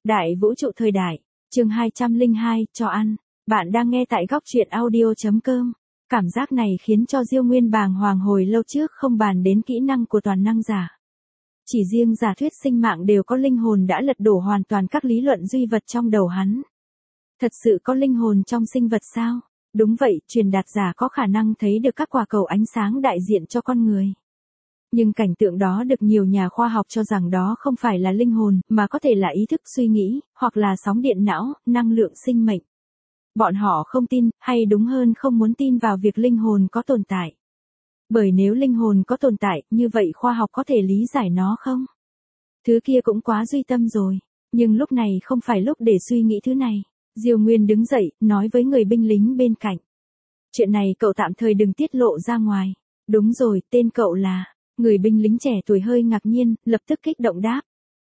Đại vũ trụ thời đại, chương 202, cho ăn. Bạn đang nghe tại góc truyện audio.com. Cảm giác này khiến cho Diêu Nguyên bàng hoàng hồi lâu trước không bàn đến kỹ năng của toàn năng giả. Chỉ riêng giả thuyết sinh mạng đều có linh hồn đã lật đổ hoàn toàn các lý luận duy vật trong đầu hắn. Thật sự có linh hồn trong sinh vật sao? Đúng vậy, truyền đạt giả có khả năng thấy được các quả cầu ánh sáng đại diện cho con người. Nhưng cảnh tượng đó được nhiều nhà khoa học cho rằng đó không phải là linh hồn, mà có thể là ý thức suy nghĩ, hoặc là sóng điện não, năng lượng sinh mệnh. Bọn họ không tin, hay đúng hơn không muốn tin vào việc linh hồn có tồn tại. Bởi nếu linh hồn có tồn tại, như vậy khoa học có thể lý giải nó không? Thứ kia cũng quá duy tâm rồi, nhưng lúc này không phải lúc để suy nghĩ thứ này. Diêu Nguyên đứng dậy, nói với người binh lính bên cạnh. Chuyện này cậu tạm thời đừng tiết lộ ra ngoài. Đúng rồi, tên cậu là... Người binh lính trẻ tuổi hơi ngạc nhiên, lập tức kích động đáp.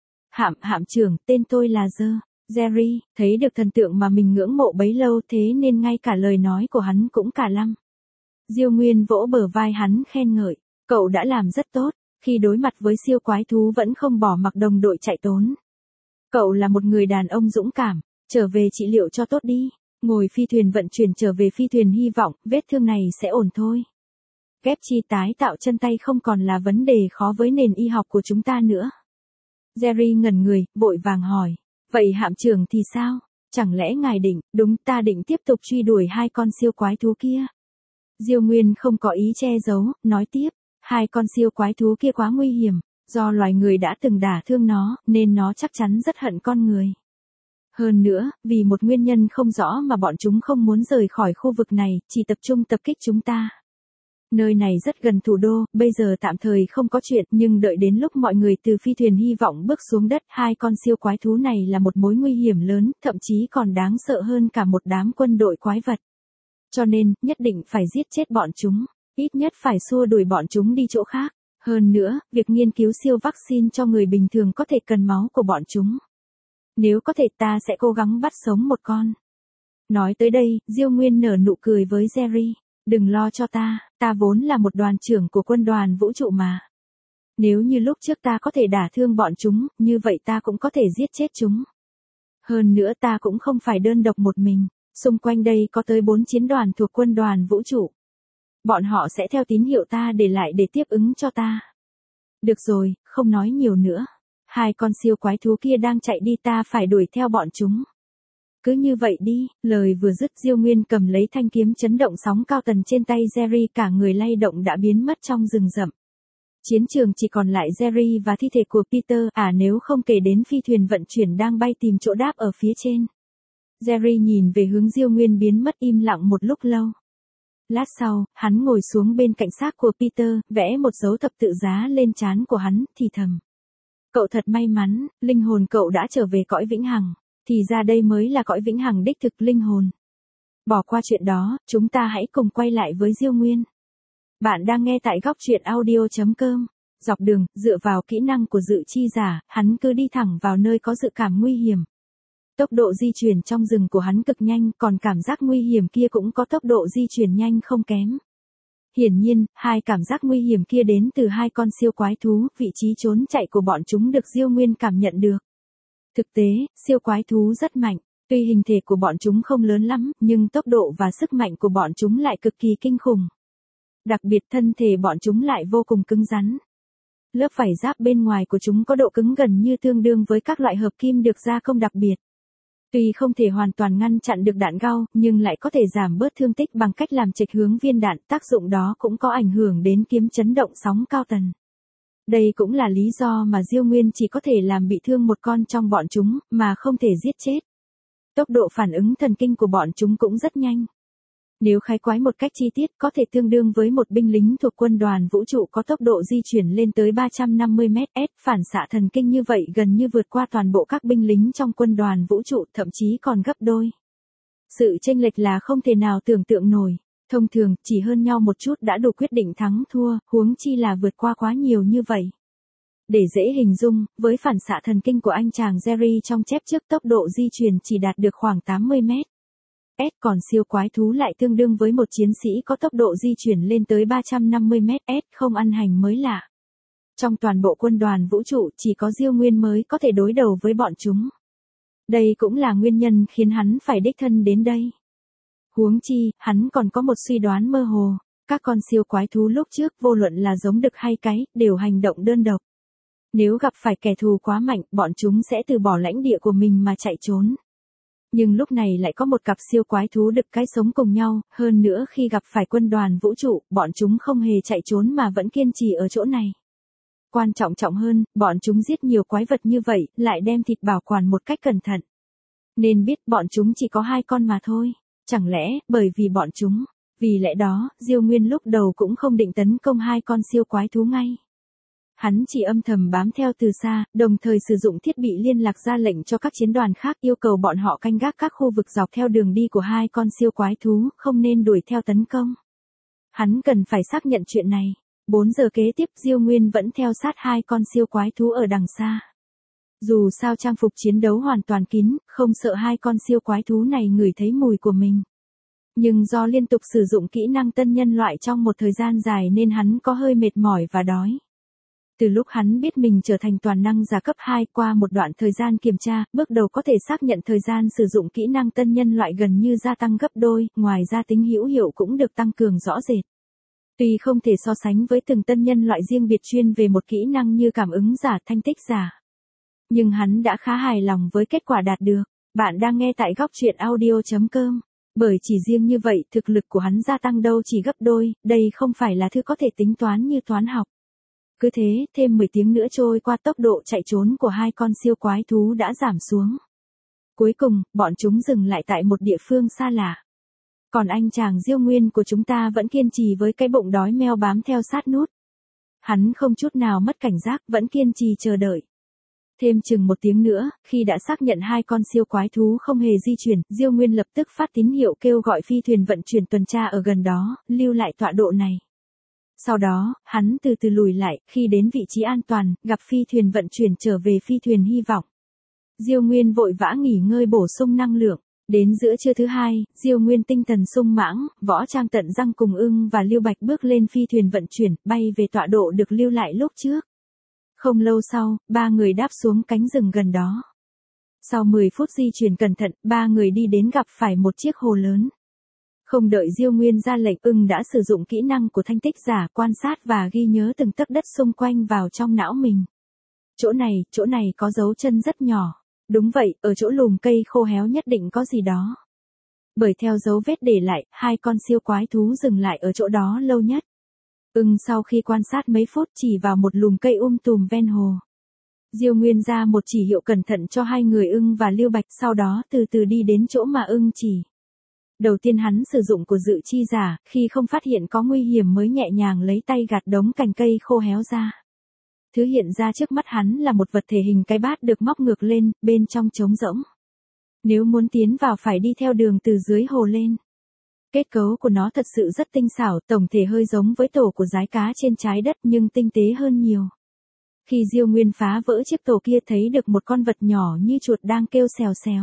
Hạm trưởng, tên tôi là Jerry, thấy được thần tượng mà mình ngưỡng mộ bấy lâu thế nên ngay cả lời nói của hắn cũng cả lăm. Diêu Nguyên vỗ bờ vai hắn khen ngợi, cậu đã làm rất tốt, khi đối mặt với siêu quái thú vẫn không bỏ mặc đồng đội chạy trốn. Cậu là một người đàn ông dũng cảm, trở về trị liệu cho tốt đi, ngồi phi thuyền vận chuyển trở về phi thuyền hy vọng vết thương này sẽ ổn thôi. Ghép chi tái tạo chân tay không còn là vấn đề khó với nền y học của chúng ta nữa. Jerry ngẩn người, vội vàng hỏi. Vậy hạm trưởng thì sao? Chẳng lẽ ngài định, đúng ta định tiếp tục truy đuổi hai con siêu quái thú kia? Diêu Nguyên không có ý che giấu, nói tiếp. Hai con siêu quái thú kia quá nguy hiểm, do loài người đã từng đả thương nó, nên nó chắc chắn rất hận con người. Hơn nữa, vì một nguyên nhân không rõ mà bọn chúng không muốn rời khỏi khu vực này, chỉ tập trung tập kích chúng ta. Nơi này rất gần thủ đô, bây giờ tạm thời không có chuyện, nhưng đợi đến lúc mọi người từ phi thuyền hy vọng bước xuống đất, hai con siêu quái thú này là một mối nguy hiểm lớn, thậm chí còn đáng sợ hơn cả một đám quân đội quái vật. Cho nên, nhất định phải giết chết bọn chúng, ít nhất phải xua đuổi bọn chúng đi chỗ khác. Hơn nữa, việc nghiên cứu siêu vaccine cho người bình thường có thể cần máu của bọn chúng. Nếu có thể ta sẽ cố gắng bắt sống một con. Nói tới đây, Diêu Nguyên nở nụ cười với Jerry. Đừng lo cho ta vốn là một đoàn trưởng của quân đoàn vũ trụ mà. Nếu như lúc trước ta có thể đả thương bọn chúng, như vậy ta cũng có thể giết chết chúng. Hơn nữa ta cũng không phải đơn độc một mình, xung quanh đây có tới 4 chiến đoàn thuộc quân đoàn vũ trụ. Bọn họ sẽ theo tín hiệu ta để lại để tiếp ứng cho ta. Được rồi, không nói nhiều nữa. Hai con siêu quái thú kia đang chạy đi ta phải đuổi theo bọn chúng. Cứ như vậy đi, lời vừa dứt Diêu Nguyên cầm lấy thanh kiếm chấn động sóng cao tần trên tay Jerry cả người lay động đã biến mất trong rừng rậm. Chiến trường chỉ còn lại Jerry và thi thể của Peter, nếu không kể đến phi thuyền vận chuyển đang bay tìm chỗ đáp ở phía trên. Jerry nhìn về hướng Diêu Nguyên biến mất im lặng một lúc lâu. Lát sau, hắn ngồi xuống bên cạnh xác của Peter, vẽ một dấu thập tự giá lên trán của hắn, thì thầm. Cậu thật may mắn, linh hồn cậu đã trở về cõi vĩnh hằng. Thì ra đây mới là cõi vĩnh hằng đích thực linh hồn. Bỏ qua chuyện đó, chúng ta hãy cùng quay lại với Diêu Nguyên. Bạn đang nghe tại góc truyện audio.com. Dọc đường, dựa vào kỹ năng của dự chi giả, hắn cứ đi thẳng vào nơi có dự cảm nguy hiểm. Tốc độ di chuyển trong rừng của hắn cực nhanh, còn cảm giác nguy hiểm kia cũng có tốc độ di chuyển nhanh không kém. Hiển nhiên, hai cảm giác nguy hiểm kia đến từ hai con siêu quái thú, vị trí trốn chạy của bọn chúng được Diêu Nguyên cảm nhận được. Thực tế, siêu quái thú rất mạnh, tuy hình thể của bọn chúng không lớn lắm, nhưng tốc độ và sức mạnh của bọn chúng lại cực kỳ kinh khủng. Đặc biệt thân thể bọn chúng lại vô cùng cứng rắn. Lớp vảy giáp bên ngoài của chúng có độ cứng gần như tương đương với các loại hợp kim được gia công đặc biệt. Tuy không thể hoàn toàn ngăn chặn được đạn gao, nhưng lại có thể giảm bớt thương tích bằng cách làm chệch hướng viên đạn, tác dụng đó cũng có ảnh hưởng đến kiếm chấn động sóng cao tần. Đây cũng là lý do mà Diêu Nguyên chỉ có thể làm bị thương một con trong bọn chúng, mà không thể giết chết. Tốc độ phản ứng thần kinh của bọn chúng cũng rất nhanh. Nếu khái quát một cách chi tiết có thể tương đương với một binh lính thuộc quân đoàn vũ trụ có tốc độ di chuyển lên tới 350 ms, phản xạ thần kinh như vậy gần như vượt qua toàn bộ các binh lính trong quân đoàn vũ trụ, thậm chí còn gấp đôi. Sự chênh lệch là không thể nào tưởng tượng nổi. Thông thường, chỉ hơn nhau một chút đã đủ quyết định thắng thua, huống chi là vượt qua quá nhiều như vậy. Để dễ hình dung, với phản xạ thần kinh của anh chàng Jerry trong chép trước tốc độ di chuyển chỉ đạt được khoảng 80 ms. Còn siêu quái thú lại tương đương với một chiến sĩ có tốc độ di chuyển lên tới 350 ms, không ăn hành mới lạ. Trong toàn bộ quân đoàn vũ trụ chỉ có Diêu Nguyên mới có thể đối đầu với bọn chúng. Đây cũng là nguyên nhân khiến hắn phải đích thân đến đây. Huống chi, hắn còn có một suy đoán mơ hồ, các con siêu quái thú lúc trước vô luận là giống đực hay cái, đều hành động đơn độc. Nếu gặp phải kẻ thù quá mạnh, bọn chúng sẽ từ bỏ lãnh địa của mình mà chạy trốn. Nhưng lúc này lại có một cặp siêu quái thú đực cái sống cùng nhau, hơn nữa khi gặp phải quân đoàn vũ trụ, bọn chúng không hề chạy trốn mà vẫn kiên trì ở chỗ này. Quan trọng hơn, bọn chúng giết nhiều quái vật như vậy, lại đem thịt bảo quản một cách cẩn thận. Nên biết bọn chúng chỉ có 2 con mà thôi. Chẳng lẽ, bởi vì bọn chúng, vì lẽ đó, Diêu Nguyên lúc đầu cũng không định tấn công 2 con siêu quái thú ngay. Hắn chỉ âm thầm bám theo từ xa, đồng thời sử dụng thiết bị liên lạc ra lệnh cho các chiến đoàn khác yêu cầu bọn họ canh gác các khu vực dọc theo đường đi của 2 con siêu quái thú, không nên đuổi theo tấn công. Hắn cần phải xác nhận chuyện này. 4 giờ kế tiếp Diêu Nguyên vẫn theo sát 2 con siêu quái thú ở đằng xa. Dù sao trang phục chiến đấu hoàn toàn kín, không sợ 2 con siêu quái thú này ngửi thấy mùi của mình. Nhưng do liên tục sử dụng kỹ năng tân nhân loại trong một thời gian dài nên hắn có hơi mệt mỏi và đói. Từ lúc hắn biết mình trở thành toàn năng giả cấp 2 qua một đoạn thời gian kiểm tra, bước đầu có thể xác nhận thời gian sử dụng kỹ năng tân nhân loại gần như gia tăng gấp đôi, ngoài ra tính hữu hiệu cũng được tăng cường rõ rệt. Tuy không thể so sánh với từng tân nhân loại riêng biệt chuyên về một kỹ năng như cảm ứng giả, thanh tích giả. Nhưng hắn đã khá hài lòng với kết quả đạt được. Bạn đang nghe tại góc truyện audio.com. Bởi chỉ riêng như vậy thực lực của hắn gia tăng đâu chỉ gấp đôi, đây không phải là thứ có thể tính toán như toán học. Cứ thế, thêm 10 tiếng nữa trôi qua tốc độ chạy trốn của 2 con siêu quái thú đã giảm xuống. Cuối cùng, bọn chúng dừng lại tại một địa phương xa lạ. Còn anh chàng Diêu Nguyên của chúng ta vẫn kiên trì với cái bụng đói meo bám theo sát nút. Hắn không chút nào mất cảnh giác, vẫn kiên trì chờ đợi. Thêm chừng 1 tiếng nữa, khi đã xác nhận 2 con siêu quái thú không hề di chuyển, Diêu Nguyên lập tức phát tín hiệu kêu gọi phi thuyền vận chuyển tuần tra ở gần đó, lưu lại tọa độ này. Sau đó, hắn từ từ lùi lại, khi đến vị trí an toàn, gặp phi thuyền vận chuyển trở về phi thuyền hy vọng. Diêu Nguyên vội vã nghỉ ngơi bổ sung năng lượng. Đến giữa trưa thứ 2, Diêu Nguyên tinh thần sung mãng, Võ Trang tận răng cùng Ưng và Lưu Bạch bước lên phi thuyền vận chuyển, bay về tọa độ được lưu lại lúc trước. Không lâu sau, 3 người đáp xuống cánh rừng gần đó. Sau 10 phút di chuyển cẩn thận, 3 người đi đến gặp phải một chiếc hồ lớn. Không đợi Diêu Nguyên ra lệnh, Ưng đã sử dụng kỹ năng của thanh tích giả quan sát và ghi nhớ từng tấc đất xung quanh vào trong não mình. Chỗ này có dấu chân rất nhỏ. Đúng vậy, ở chỗ lùm cây khô héo nhất định có gì đó. Bởi theo dấu vết để lại, 2 con siêu quái thú dừng lại ở chỗ đó lâu nhất. Ưng sau khi quan sát mấy phút chỉ vào một lùm cây tùm ven hồ. Diêu Nguyên ra một chỉ hiệu cẩn thận cho 2 người Ưng và Lưu Bạch, sau đó từ từ đi đến chỗ mà Ưng chỉ. Đầu tiên hắn sử dụng của dự chi giả, khi không phát hiện có nguy hiểm mới nhẹ nhàng lấy tay gạt đống cành cây khô héo ra. Thứ hiện ra trước mắt hắn là một vật thể hình cái bát được móc ngược lên, bên trong trống rỗng. Nếu muốn tiến vào phải đi theo đường từ dưới hồ lên. Kết cấu của nó thật sự rất tinh xảo, tổng thể hơi giống với tổ của giái cá trên trái đất nhưng tinh tế hơn nhiều. Khi Diêu Nguyên phá vỡ chiếc tổ kia thấy được một con vật nhỏ như chuột đang kêu xèo xèo.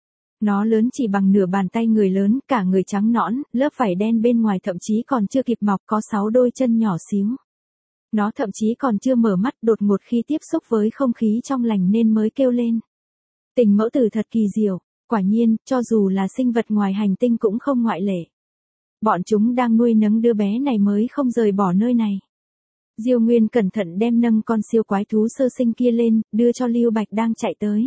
Nó lớn chỉ bằng nửa bàn tay người lớn, cả người trắng nõn, lớp vảy đen bên ngoài thậm chí còn chưa kịp mọc, có 6 đôi chân nhỏ xíu. Nó thậm chí còn chưa mở mắt, đột ngột khi tiếp xúc với không khí trong lành nên mới kêu lên. Tình mẫu tử thật kỳ diệu, quả nhiên, cho dù là sinh vật ngoài hành tinh cũng không ngoại lệ. Bọn chúng đang nuôi nấng đứa bé này mới không rời bỏ nơi này. Diêu Nguyên cẩn thận đem nâng con siêu quái thú sơ sinh kia lên, đưa cho Lưu Bạch đang chạy tới.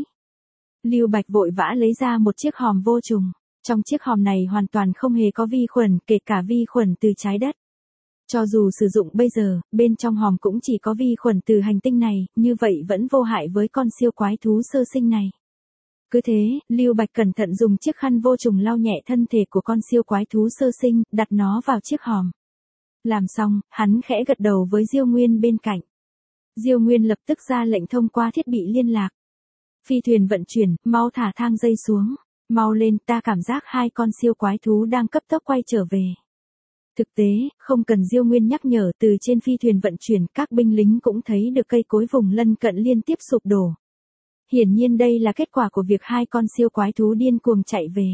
Lưu Bạch vội vã lấy ra một chiếc hòm vô trùng. Trong chiếc hòm này hoàn toàn không hề có vi khuẩn, kể cả vi khuẩn từ trái đất. Cho dù sử dụng bây giờ, bên trong hòm cũng chỉ có vi khuẩn từ hành tinh này, như vậy vẫn vô hại với con siêu quái thú sơ sinh này. Cứ thế, Lưu Bạch cẩn thận dùng chiếc khăn vô trùng lau nhẹ thân thể của con siêu quái thú sơ sinh, đặt nó vào chiếc hòm. Làm xong, hắn khẽ gật đầu với Diêu Nguyên bên cạnh. Diêu Nguyên lập tức ra lệnh thông qua thiết bị liên lạc. Phi thuyền vận chuyển, mau thả thang dây xuống. Mau lên, ta cảm giác 2 con siêu quái thú đang cấp tốc quay trở về. Thực tế, không cần Diêu Nguyên nhắc nhở, từ trên phi thuyền vận chuyển, các binh lính cũng thấy được cây cối vùng lân cận liên tiếp sụp đổ. Hiển nhiên đây là kết quả của việc 2 con siêu quái thú điên cuồng chạy về.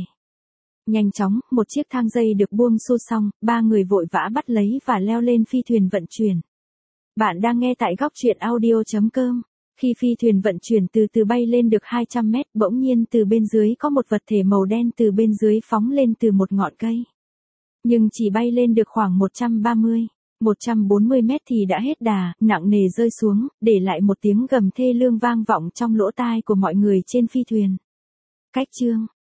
Nhanh chóng, một chiếc thang dây được buông xô xong, 3 người vội vã bắt lấy và leo lên phi thuyền vận chuyển. Bạn đang nghe tại góc truyện audio.com. Khi phi thuyền vận chuyển từ từ bay lên được 200 mét, bỗng nhiên từ bên dưới có một vật thể màu đen từ bên dưới phóng lên từ một ngọn cây. Nhưng chỉ bay lên được khoảng 140 mét thì đã hết đà, nặng nề rơi xuống, để lại một tiếng gầm thê lương vang vọng trong lỗ tai của mọi người trên phi thuyền. Cách chương